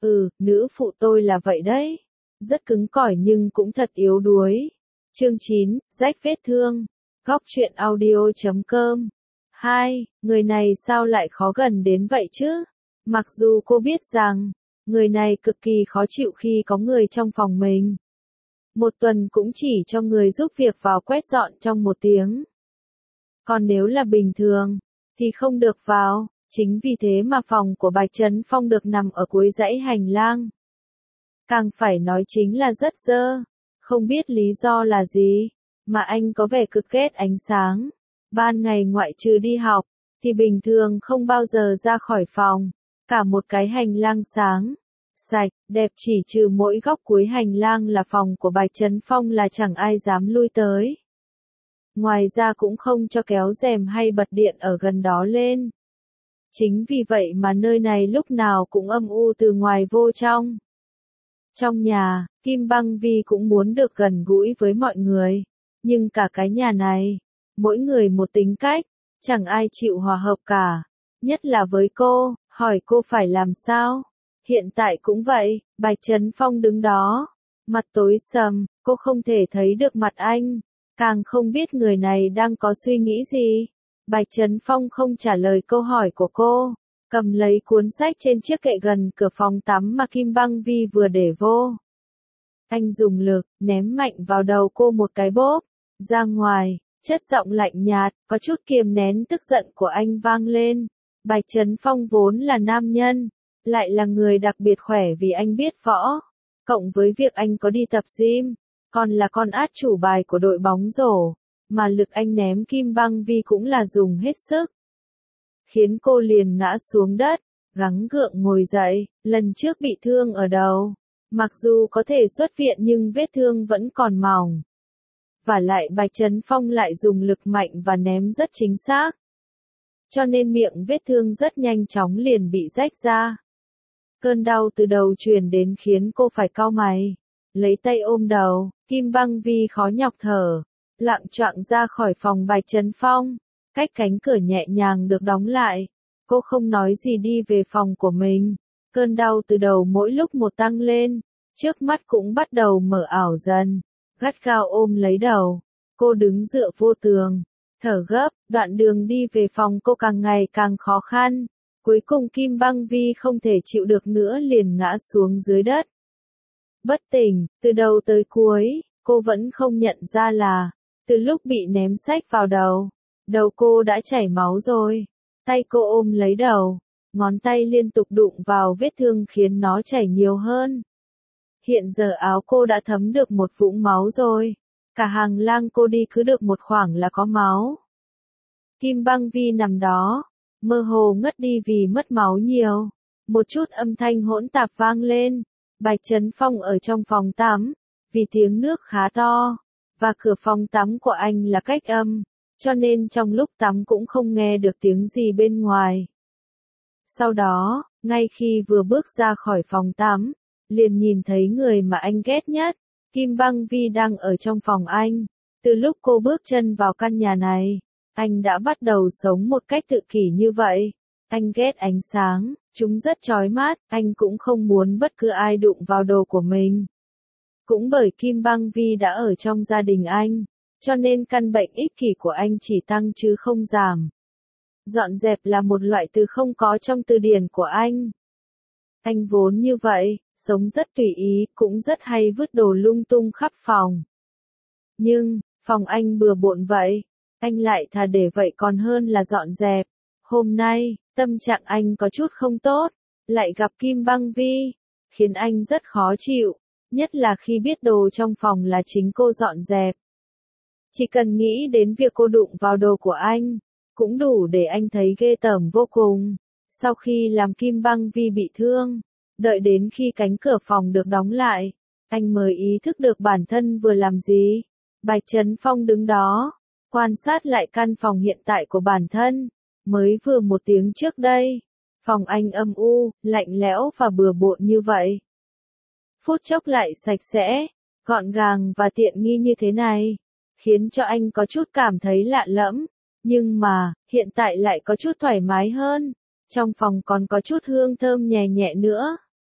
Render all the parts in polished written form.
Nữ phụ tôi là vậy đấy. Rất cứng cỏi nhưng cũng thật yếu đuối. Chương 9, rách vết thương. Góc truyện audio.com. 2. Người này sao lại khó gần đến vậy chứ? Mặc dù cô biết rằng, người này cực kỳ khó chịu khi có người trong phòng mình. Một tuần cũng chỉ cho người giúp việc vào quét dọn trong 1 tiếng. Còn nếu là bình thường, thì không được vào. Chính vì thế mà phòng của Bạch Trấn Phong được nằm ở cuối dãy hành lang. Càng phải nói chính là rất dơ. Không biết lý do là gì, mà anh có vẻ cực ghét ánh sáng. Ban ngày ngoại trừ đi học, thì bình thường không bao giờ ra khỏi phòng. Cả một cái hành lang sáng, sạch, đẹp, chỉ trừ mỗi góc cuối hành lang là phòng của Bạch Trấn Phong là chẳng ai dám lui tới. Ngoài ra cũng không cho kéo rèm hay bật điện ở gần đó lên. Chính vì vậy mà nơi này lúc nào cũng âm u từ ngoài vô trong. Trong nhà, Kim Băng Vi cũng muốn được gần gũi với mọi người. Nhưng cả cái nhà này, mỗi người một tính cách, chẳng ai chịu hòa hợp cả. Nhất là với cô, hỏi cô phải làm sao. Hiện tại cũng vậy, Bạch Trấn Phong đứng đó. Mặt tối sầm, cô không thể thấy được mặt anh. Càng không biết người này đang có suy nghĩ gì. Bạch Trấn Phong không trả lời câu hỏi của cô. Cầm lấy cuốn sách trên chiếc kệ gần cửa phòng tắm mà Kim Băng Vi vừa để vô. Anh dùng lực, ném mạnh vào đầu cô một cái bốp. Ra ngoài, chất giọng lạnh nhạt, có chút kiềm nén tức giận của anh vang lên. Bạch Trấn Phong vốn là nam nhân, lại là người đặc biệt khỏe vì anh biết võ. Cộng với việc anh có đi tập gym, còn là con át chủ bài của đội bóng rổ. Mà lực anh ném Kim Băng Vi cũng là dùng hết sức. Khiến cô liền ngã xuống đất, gắng gượng ngồi dậy, lần trước bị thương ở đầu. Mặc dù có thể xuất viện nhưng vết thương vẫn còn mỏng. Và lại Bạch Trấn Phong lại dùng lực mạnh và ném rất chính xác. Cho nên miệng vết thương rất nhanh chóng liền bị rách ra. Cơn đau từ đầu truyền đến khiến cô phải cau mày. Lấy tay ôm đầu, Kim Băng Vi khó nhọc thở. Lạng choạng ra khỏi phòng Bạch Trấn Phong. Cách cánh cửa nhẹ nhàng được đóng lại. Cô không nói gì đi về phòng của mình. Cơn đau từ đầu mỗi lúc một tăng lên. Trước mắt cũng bắt đầu mở ảo dần. Gắt gao ôm lấy đầu. Cô đứng dựa vô tường. Thở gấp, đoạn đường đi về phòng cô càng ngày càng khó khăn. Cuối cùng Kim Băng Vi không thể chịu được nữa liền ngã xuống dưới đất. Bất tỉnh, từ đầu tới cuối, cô vẫn không nhận ra là, từ lúc bị ném sách vào đầu, đầu cô đã chảy máu rồi. Tay cô ôm lấy đầu, ngón tay liên tục đụng vào vết thương khiến nó chảy nhiều hơn. Hiện giờ áo cô đã thấm được một vũng máu rồi. Cả hành lang cô đi cứ được một khoảng là có máu. Kim Băng Vi nằm đó, mơ hồ ngất đi vì mất máu nhiều. Một chút âm thanh hỗn tạp vang lên. Bạch Trấn Phong ở trong phòng tắm, vì tiếng nước khá to, và cửa phòng tắm của anh là cách âm, cho nên trong lúc tắm cũng không nghe được tiếng gì bên ngoài. Sau đó, ngay khi vừa bước ra khỏi phòng tắm, liền nhìn thấy người mà anh ghét nhất, Kim Băng Vi đang ở trong phòng anh. Từ lúc cô bước chân vào căn nhà này, anh đã bắt đầu sống một cách tự kỷ như vậy. Anh ghét ánh sáng, chúng rất chói mắt, anh cũng không muốn bất cứ ai đụng vào đồ của mình. Cũng bởi Kim Băng Vi đã ở trong gia đình anh, cho nên căn bệnh ích kỷ của anh chỉ tăng chứ không giảm. Dọn dẹp là một loại từ không có trong từ điển của anh. Anh vốn như vậy, sống rất tùy ý, cũng rất hay vứt đồ lung tung khắp phòng. Nhưng, phòng anh bừa bộn vậy, anh lại thà để vậy còn hơn là dọn dẹp. Hôm nay, tâm trạng anh có chút không tốt, lại gặp Kim Băng Vi, khiến anh rất khó chịu, nhất là khi biết đồ trong phòng là chính cô dọn dẹp. Chỉ cần nghĩ đến việc cô đụng vào đồ của anh, cũng đủ để anh thấy ghê tởm vô cùng. Sau khi làm Kim Băng Vi bị thương, đợi đến khi cánh cửa phòng được đóng lại, anh mới ý thức được bản thân vừa làm gì. Bạch Trấn Phong đứng đó, quan sát lại căn phòng hiện tại của bản thân. Mới vừa 1 tiếng trước đây, phòng anh âm u, lạnh lẽo và bừa bộn như vậy. Phút chốc lại sạch sẽ, gọn gàng và tiện nghi như thế này, khiến cho anh có chút cảm thấy lạ lẫm. Nhưng mà, hiện tại lại có chút thoải mái hơn. Trong phòng còn có chút hương thơm nhẹ nhẹ nữa.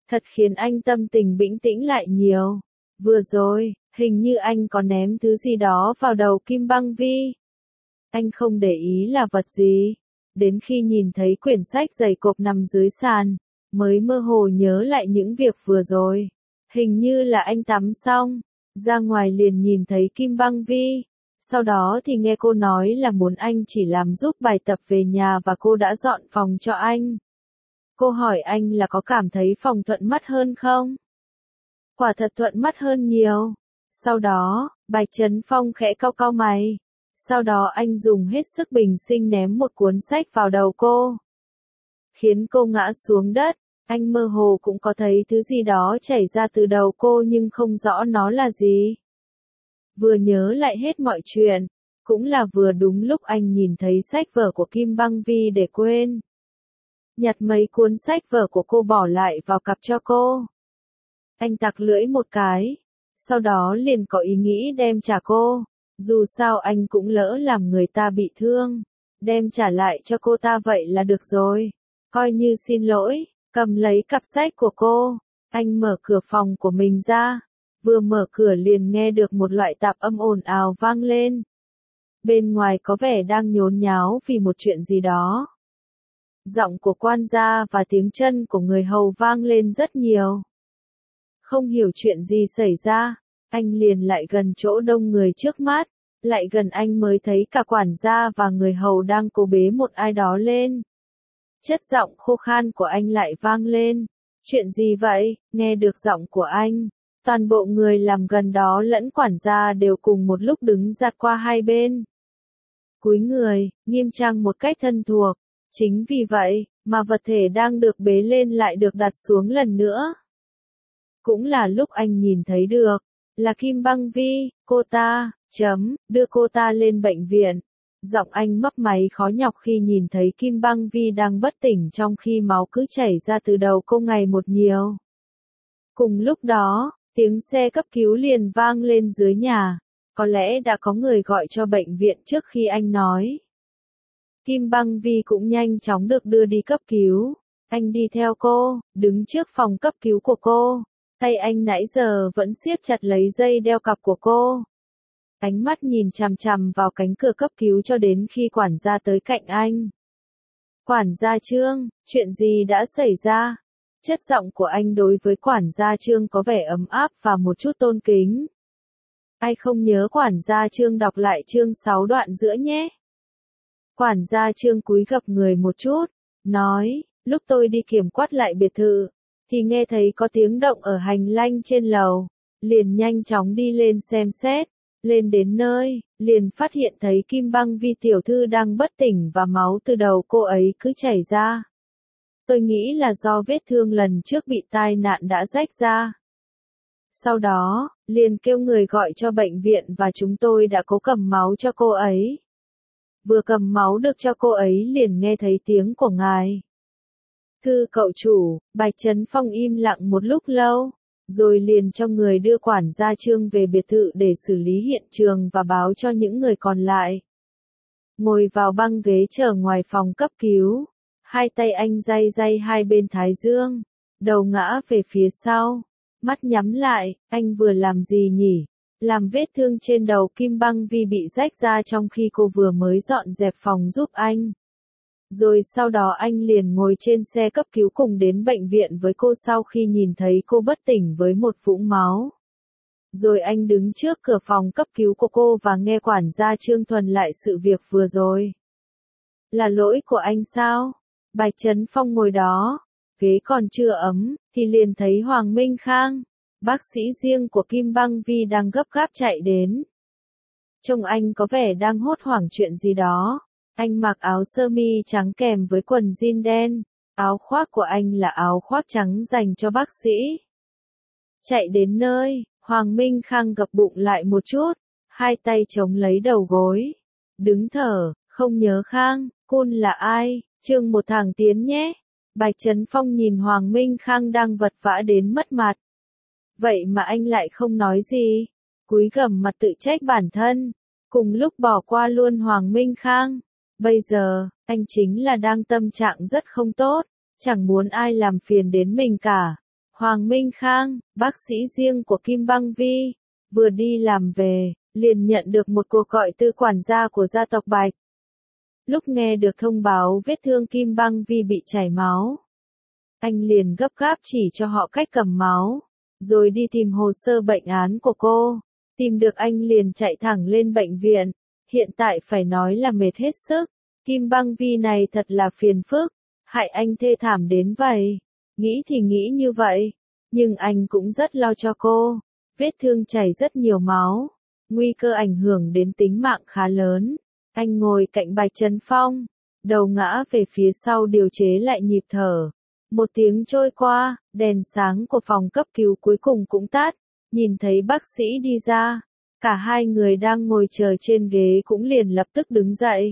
Thật khiến anh tâm tình bình tĩnh lại nhiều. Vừa rồi, hình như anh có ném thứ gì đó vào đầu Kim Băng Vi. Anh không để ý là vật gì. Đến khi nhìn thấy quyển sách dày cộp nằm dưới sàn, mới mơ hồ nhớ lại những việc vừa rồi. Hình như là anh tắm xong, ra ngoài liền nhìn thấy Kim Băng Vi. Sau đó thì nghe cô nói là muốn anh chỉ làm giúp bài tập về nhà và cô đã dọn phòng cho anh. Cô hỏi anh là có cảm thấy phòng thuận mắt hơn không? Quả thật thuận mắt hơn nhiều. Sau đó, Bạch Trấn Phong khẽ cau cau mày. Sau đó anh dùng hết sức bình sinh ném một cuốn sách vào đầu cô. Khiến cô ngã xuống đất. Anh mơ hồ cũng có thấy thứ gì đó chảy ra từ đầu cô nhưng không rõ nó là gì. Vừa nhớ lại hết mọi chuyện, cũng là vừa đúng lúc anh nhìn thấy sách vở của Kim Băng Vi để quên. Nhặt mấy cuốn sách vở của cô bỏ lại vào cặp cho cô. Anh tặc lưỡi một cái, sau đó liền có ý nghĩ đem trả cô. Dù sao anh cũng lỡ làm người ta bị thương, đem trả lại cho cô ta vậy là được rồi. Coi như xin lỗi, cầm lấy cặp sách của cô, anh mở cửa phòng của mình ra. Vừa mở cửa liền nghe được một loại tạp âm ồn ào vang lên. Bên ngoài có vẻ đang nhốn nháo vì một chuyện gì đó. Giọng của quan gia và tiếng chân của người hầu vang lên rất nhiều. Không hiểu chuyện gì xảy ra, anh liền lại gần chỗ đông người trước mắt, lại gần anh mới thấy cả quản gia và người hầu đang cố bế một ai đó lên. Chất giọng khô khan của anh lại vang lên. Chuyện gì vậy? Nghe được giọng của anh, toàn bộ người làm gần đó lẫn quản gia đều cùng một lúc đứng giạt qua hai bên. Cúi người, nghiêm trang một cách thân thuộc. Chính vì vậy, mà vật thể đang được bế lên lại được đặt xuống lần nữa. Cũng là lúc anh nhìn thấy được, là Kim Băng Vi, cô ta, đưa cô ta lên bệnh viện. Giọng anh mấp máy khó nhọc khi nhìn thấy Kim Băng Vi đang bất tỉnh trong khi máu cứ chảy ra từ đầu cô ngày một nhiều. Cùng lúc đó, tiếng xe cấp cứu liền vang lên dưới nhà. Có lẽ đã có người gọi cho bệnh viện trước khi anh nói. Kim Băng Vi cũng nhanh chóng được đưa đi cấp cứu. Anh đi theo cô, đứng trước phòng cấp cứu của cô. Tay anh nãy giờ vẫn siết chặt lấy dây đeo cặp của cô. Ánh mắt nhìn chằm chằm vào cánh cửa cấp cứu cho đến khi quản gia tới cạnh anh. Quản gia Trương, chuyện gì đã xảy ra? Chất giọng của anh đối với quản gia Trương có vẻ ấm áp và một chút tôn kính. Ai không nhớ quản gia Trương đọc lại chương 6 đoạn giữa nhé. Quản gia Trương cúi gập người một chút, nói, lúc tôi đi kiểm quát lại biệt thự, thì nghe thấy có tiếng động ở hành lang trên lầu, liền nhanh chóng đi lên xem xét, lên đến nơi, liền phát hiện thấy Kim Băng Vi tiểu thư đang bất tỉnh và máu từ đầu cô ấy cứ chảy ra. Tôi nghĩ là do vết thương lần trước bị tai nạn đã rách ra. Sau đó, liền kêu người gọi cho bệnh viện và chúng tôi đã cố cầm máu cho cô ấy. Vừa cầm máu được cho cô ấy liền nghe thấy tiếng của ngài. Thưa cậu chủ, Bạch Trấn Phong im lặng một lúc lâu, rồi liền cho người đưa quản gia Trương về biệt thự để xử lý hiện trường và báo cho những người còn lại. Ngồi vào băng ghế chờ ngoài phòng cấp cứu, hai tay anh day day hai bên thái dương, đầu ngã về phía sau, mắt nhắm lại, anh vừa làm gì nhỉ? Làm vết thương trên đầu Kim Băng Vi bị rách ra trong khi cô vừa mới dọn dẹp phòng giúp anh. Rồi sau đó anh liền ngồi trên xe cấp cứu cùng đến bệnh viện với cô sau khi nhìn thấy cô bất tỉnh với một vũng máu. Rồi anh đứng trước cửa phòng cấp cứu của cô và nghe quản gia Trương thuần lại sự việc vừa rồi. Là lỗi của anh sao? Bạch Trấn Phong ngồi đó, ghế còn chưa ấm, thì liền thấy Hoàng Minh Khang, bác sĩ riêng của Kim Băng Vi đang gấp gáp chạy đến. Trông anh có vẻ đang hốt hoảng chuyện gì đó. Anh mặc áo sơ mi trắng kèm với quần jean đen, áo khoác của anh là áo khoác trắng dành cho bác sĩ. Chạy đến nơi, Hoàng Minh Khang gập bụng lại một chút, hai tay chống lấy đầu gối. Đứng thở, không nhớ Khang, Cun là ai, chương một thằng Tiến nhé. Bạch Trấn Phong nhìn Hoàng Minh Khang đang vật vã đến mất mặt. Vậy mà anh lại không nói gì, cúi gằm mặt tự trách bản thân, cùng lúc bỏ qua luôn Hoàng Minh Khang. Bây giờ, anh chính là đang tâm trạng rất không tốt, chẳng muốn ai làm phiền đến mình cả. Hoàng Minh Khang, bác sĩ riêng của Kim Băng Vi, vừa đi làm về, liền nhận được một cuộc gọi từ quản gia của gia tộc Bạch. Lúc nghe được thông báo vết thương Kim Băng Vi bị chảy máu, anh liền gấp gáp chỉ cho họ cách cầm máu, rồi đi tìm hồ sơ bệnh án của cô. Tìm được anh liền chạy thẳng lên bệnh viện, hiện tại phải nói là mệt hết sức. Kim Băng Vi này thật là phiền phức, hại anh thê thảm đến vậy. Nghĩ thì nghĩ như vậy, nhưng anh cũng rất lo cho cô. Vết thương chảy rất nhiều máu, nguy cơ ảnh hưởng đến tính mạng khá lớn. Anh ngồi cạnh Bạch Trấn Phong, đầu ngã về phía sau điều chế lại nhịp thở. Một tiếng trôi qua, đèn sáng của phòng cấp cứu cuối cùng cũng tắt. Nhìn thấy bác sĩ đi ra, cả hai người đang ngồi chờ trên ghế cũng liền lập tức đứng dậy.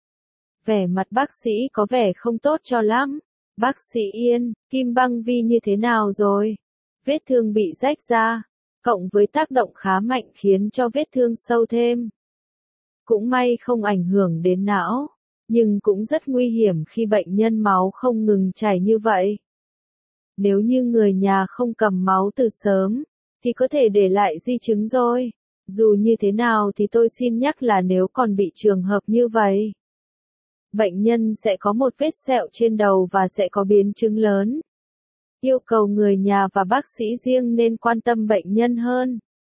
Vẻ mặt bác sĩ có vẻ không tốt cho lắm. Bác sĩ Yên, Kim Băng Vi như thế nào rồi? Vết thương bị rách ra, cộng với tác động khá mạnh khiến cho vết thương sâu thêm. Cũng may không ảnh hưởng đến não, nhưng cũng rất nguy hiểm khi bệnh nhân máu không ngừng chảy như vậy. Nếu như người nhà không cầm máu từ sớm, thì có thể để lại di chứng rồi. Dù như thế nào thì tôi xin nhắc là nếu còn bị trường hợp như vậy, bệnh nhân sẽ có một vết sẹo trên đầu và sẽ có biến chứng lớn. Yêu cầu người nhà và bác sĩ riêng nên quan tâm bệnh nhân hơn.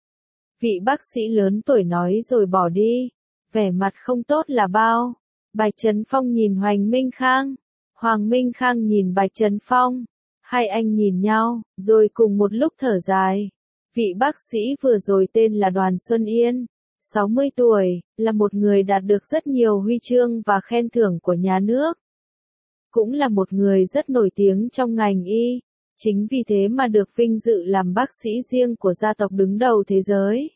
Vị bác sĩ lớn tuổi nói rồi bỏ đi, vẻ mặt không tốt là bao. Bạch Trấn Phong nhìn Hoàng Minh Khang, Hoàng Minh Khang nhìn Bạch Trấn Phong, hai anh nhìn nhau, rồi cùng một lúc thở dài. Vị bác sĩ vừa rồi tên là Đoàn Xuân Yên, 60 tuổi, là một người đạt được rất nhiều huy chương và khen thưởng của nhà nước. Cũng là một người rất nổi tiếng trong ngành y, chính vì thế mà được vinh dự làm bác sĩ riêng của gia tộc đứng đầu thế giới.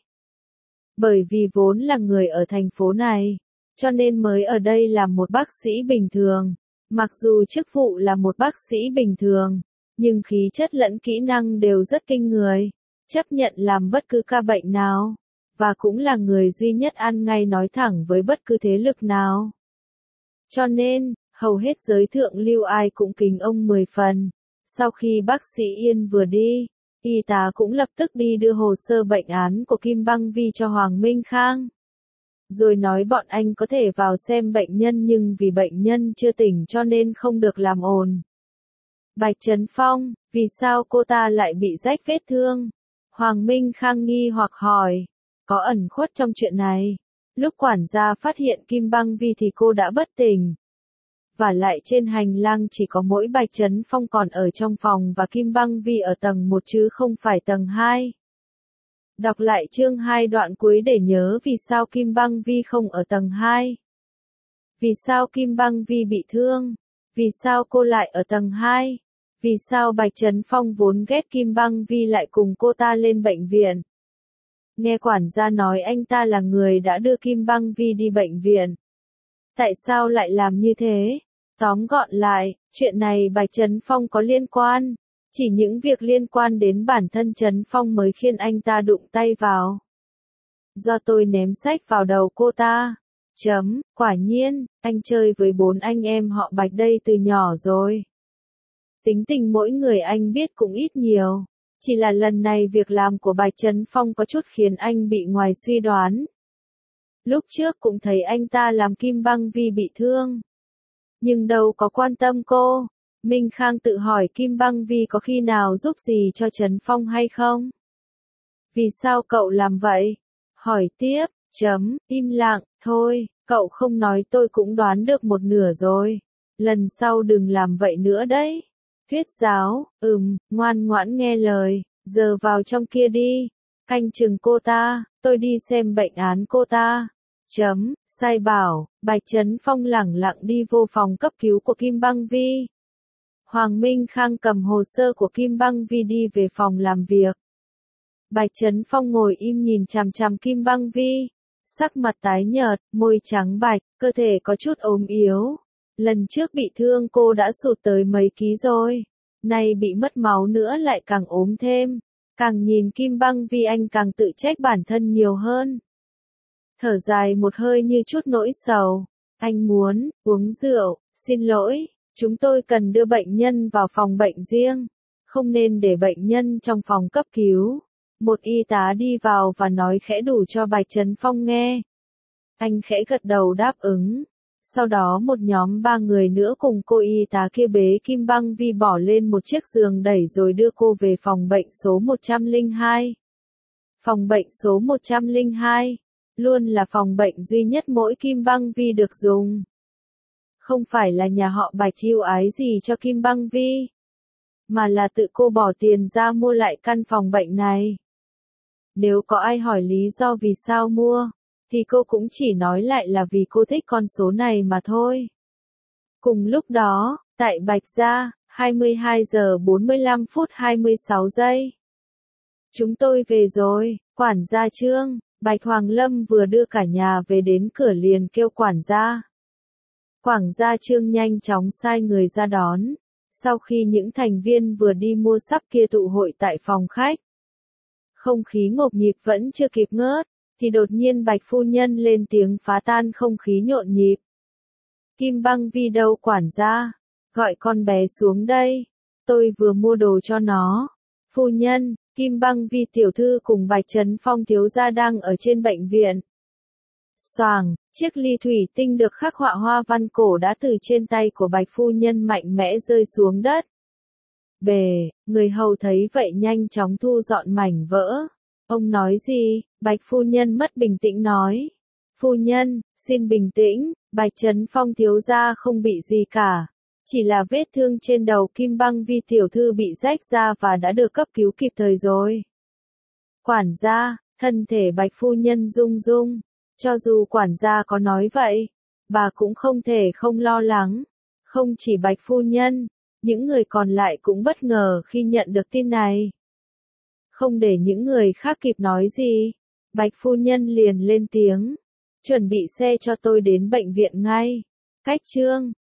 Bởi vì vốn là người ở thành phố này, cho nên mới ở đây làm một bác sĩ bình thường. Mặc dù chức vụ là một bác sĩ bình thường, nhưng khí chất lẫn kỹ năng đều rất kinh người, chấp nhận làm bất cứ ca bệnh nào, và cũng là người duy nhất ăn ngay nói thẳng với bất cứ thế lực nào. Cho nên, hầu hết giới thượng lưu ai cũng kính ông 10 phần. Sau khi bác sĩ Yên vừa đi, y tá cũng lập tức đi đưa hồ sơ bệnh án của Kim Băng Vi cho Hoàng Minh Khang. Rồi nói bọn anh có thể vào xem bệnh nhân nhưng vì bệnh nhân chưa tỉnh cho nên không được làm ồn. Bạch Trấn Phong, vì sao cô ta lại bị rách vết thương? Hoàng Minh Khang nghi hoặc hỏi, có ẩn khuất trong chuyện này. Lúc quản gia phát hiện Kim Băng Vi thì cô đã bất tỉnh. Và lại trên hành lang chỉ có mỗi Bạch Trấn Phong còn ở trong phòng và Kim Băng Vi ở tầng 1 chứ không phải tầng 2. Đọc lại chương 2 đoạn cuối để nhớ vì sao Kim Băng Vi không ở tầng 2. Vì sao Kim Băng Vi bị thương? Vì sao cô lại ở tầng 2? Vì sao Bạch Trấn Phong vốn ghét Kim Băng Vi lại cùng cô ta lên bệnh viện? Nghe quản gia nói anh ta là người đã đưa Kim Băng Vi đi bệnh viện. Tại sao lại làm như thế? Tóm gọn lại, chuyện này Bạch Trấn Phong có liên quan. Chỉ những việc liên quan đến bản thân Trấn Phong mới khiến anh ta đụng tay vào. Do tôi ném sách vào đầu cô ta. Quả nhiên, anh chơi với 4 anh em họ Bạch đây từ nhỏ rồi. Tính tình mỗi người anh biết cũng ít nhiều. Chỉ là lần này việc làm của Bạch Trấn Phong có chút khiến anh bị ngoài suy đoán. Lúc trước cũng thấy anh ta làm Kim Băng Vi bị thương. Nhưng đâu có quan tâm cô. Minh Khang tự hỏi Kim Băng Vi có khi nào giúp gì cho Trấn Phong hay không? Vì sao cậu làm vậy? Hỏi tiếp, im lặng, thôi, cậu không nói tôi cũng đoán được một nửa rồi. Lần sau đừng làm vậy nữa đấy. Thuyết giáo, ngoan ngoãn nghe lời, giờ vào trong kia đi. Canh chừng cô ta, tôi đi xem bệnh án cô ta. Sai bảo, Bạch Trấn Phong lẳng lặng đi vô phòng cấp cứu của Kim Băng Vi. Hoàng Minh Khang cầm hồ sơ của Kim Băng Vi đi về phòng làm việc. Bạch Trấn Phong ngồi im nhìn chằm chằm Kim Băng Vi. Sắc mặt tái nhợt, môi trắng bạch, cơ thể có chút ốm yếu. Lần trước bị thương cô đã sụt tới mấy ký rồi. Nay bị mất máu nữa lại càng ốm thêm. Càng nhìn Kim Băng Vi anh càng tự trách bản thân nhiều hơn. Thở dài một hơi như chút nỗi sầu. Anh muốn uống rượu, xin lỗi, chúng tôi cần đưa bệnh nhân vào phòng bệnh riêng. Không nên để bệnh nhân trong phòng cấp cứu. Một y tá đi vào và nói khẽ đủ cho Bạch Trấn Phong nghe. Anh khẽ gật đầu đáp ứng. Sau đó một nhóm 3 người nữa cùng cô y tá kia bế Kim Băng Vi bỏ lên một chiếc giường đẩy rồi đưa cô về phòng bệnh số 102. Phòng bệnh số 102, luôn là phòng bệnh duy nhất mỗi Kim Băng Vi được dùng. Không phải là nhà họ Bạch ưu ái gì cho Kim Băng Vi, mà là tự cô bỏ tiền ra mua lại căn phòng bệnh này. Nếu có ai hỏi lý do vì sao mua, thì cô cũng chỉ nói lại là vì cô thích con số này mà thôi. Cùng lúc đó, tại Bạch Gia, 22 giờ 45 phút 26 giây. Chúng tôi về rồi, quản gia Trương. Bạch Hoàng Lâm vừa đưa cả nhà về đến cửa liền kêu quản gia. Quản gia Trương nhanh chóng sai người ra đón. Sau khi những thành viên vừa đi mua sắp kia tụ hội tại phòng khách, không khí ngộp nhịp vẫn chưa kịp ngớt, thì đột nhiên Bạch phu nhân lên tiếng phá tan không khí nhộn nhịp. Kim Băng Vi đâu quản gia? Gọi con bé xuống đây. Tôi vừa mua đồ cho nó. Phu nhân, Kim Băng Vi tiểu thư cùng Bạch Trấn Phong thiếu gia đang ở trên bệnh viện. Xoàng, chiếc ly thủy tinh được khắc họa hoa văn cổ đã từ trên tay của Bạch phu nhân mạnh mẽ rơi xuống đất. Bề, người hầu thấy vậy nhanh chóng thu dọn mảnh vỡ. Ông nói gì? Bạch phu nhân mất bình tĩnh nói. Phu nhân, xin bình tĩnh, Bạch Trấn Phong thiếu gia không bị gì cả. Chỉ là vết thương trên đầu Kim Băng Vi tiểu thư bị rách ra và đã được cấp cứu kịp thời rồi. Quản gia, thân thể Bạch phu nhân rung rung. Cho dù quản gia có nói vậy, bà cũng không thể không lo lắng. Không chỉ Bạch phu nhân, những người còn lại cũng bất ngờ khi nhận được tin này. Không để những người khác kịp nói gì, Bạch phu nhân liền lên tiếng. Chuẩn bị xe cho tôi đến bệnh viện ngay. Cách Trương,